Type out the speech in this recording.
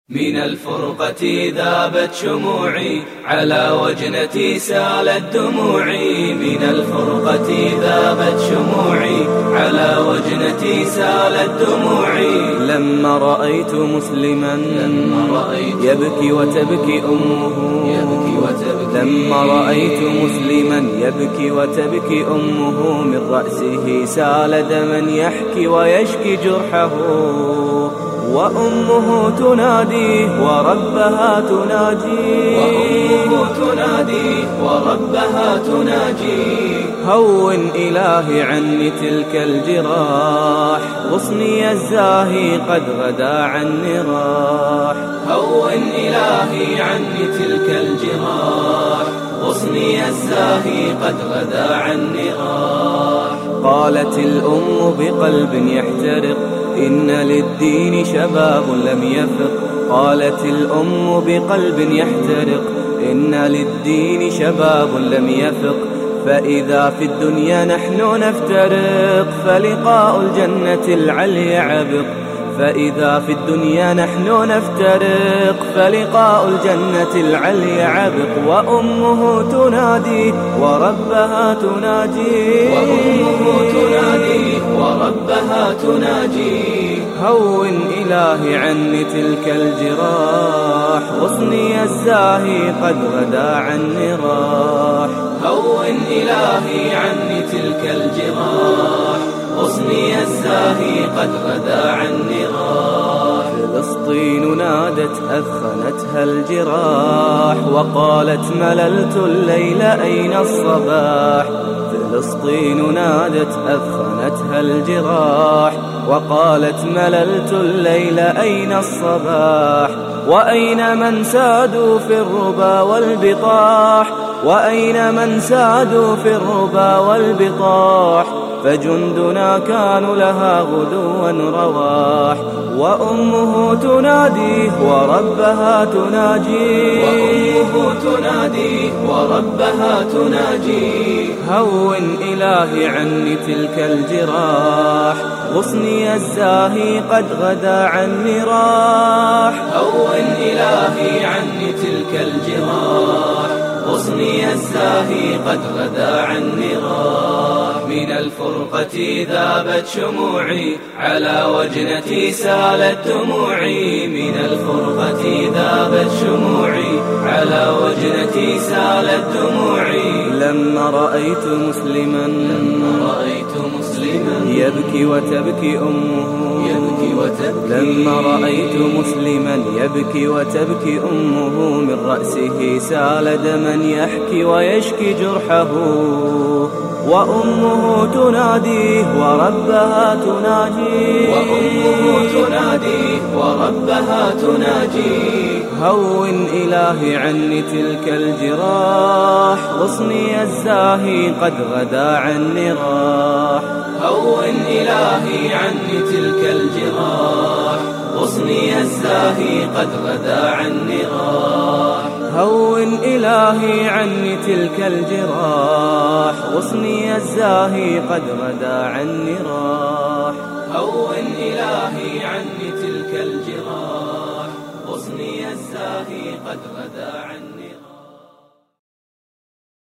من الفرقة ذابت شموعي، على وجنتي سالت دموعي. من الفرقة ذابت شموعي، على وجنتي سالت دموعي. لما رأيت مسلما يبكي وتبكي أمه، لما رأيت مسلما يبكي وتبكي أمه، من رأسه سال دما يحكي ويشكي جرحه. وأمه تناديه وربها تناجيه، وأمه تناديه وربها تناجيه. هون إلهي عني تلك الجراح، غصني الزاهي قد غدا عني راح. هون إلهي عني تلك الجراح، غصني الزاهي قد غدا عني راح. قالت الأم بقلب يحترق، إن للدين شباب لم يفق. قالت الأم بقلب يحترق، إن للدين شباب لم يفق. فإذا في الدنيا نحن نفترق، فلقاء الجنة العلي عبق. فإذا في الدنيا نحن نفترق، فلقاء الجنة العلي عبق. وأمه تنادي وربها تناجي، وأمه تنادي وربها تناجي. هون إلهي عني تلك الجراح، غصني الزاهي قد غدا عني راح. هون إلهي عني تلك الجراح، غصني الزاهي قد غدا عني راح. فلسطين نادت أثخنتها الجراح، وقالت مللت الليل أين الصباح. فلسطين نادت أثخنتها الجراح، وقالت مللت الليل أين الصباح. وأين من سادوا في الربا والبطاح، وأين من سادوا في الربا والبطاح. فجندنا كانوا لها غدوا رواح. وأمه تناديه وربها تناجيه، وأمه تناديه وربها تناجيه. هون إلهي عني تلك الجراح، غصني الزاهي قد غدا عني راح. هون إلهي عني تلك الجراح، غصني الزاهي قد غدا عني راح. من الفرقة ذابت شموعي، على وجنتي سالت دموعي. من الفرقة ذابت شموعي، على وجنتي سالت دموعي. لما رأيت مسلما يبكي وتبكي أمه، لما رأيت مسلما يبكي وتبكي أمه، من رأسه سال دما يحكي ويشكي جرحه. وأمه تناديه وربها تناجيه، وأمه تناديه وربها تناجيه. هون إلهي عني تلك الجراح، غصني الزاهي قد غدا عني راح. هون إلهي عني تلك الجراح، غصني الزاهي قد غدا عني راح. هون إلهي عني تلك الجراح، غصني الزاهي قد غدا عني راح. هون إلهي عني تلك الجراح، غصني الزاهي قد غدا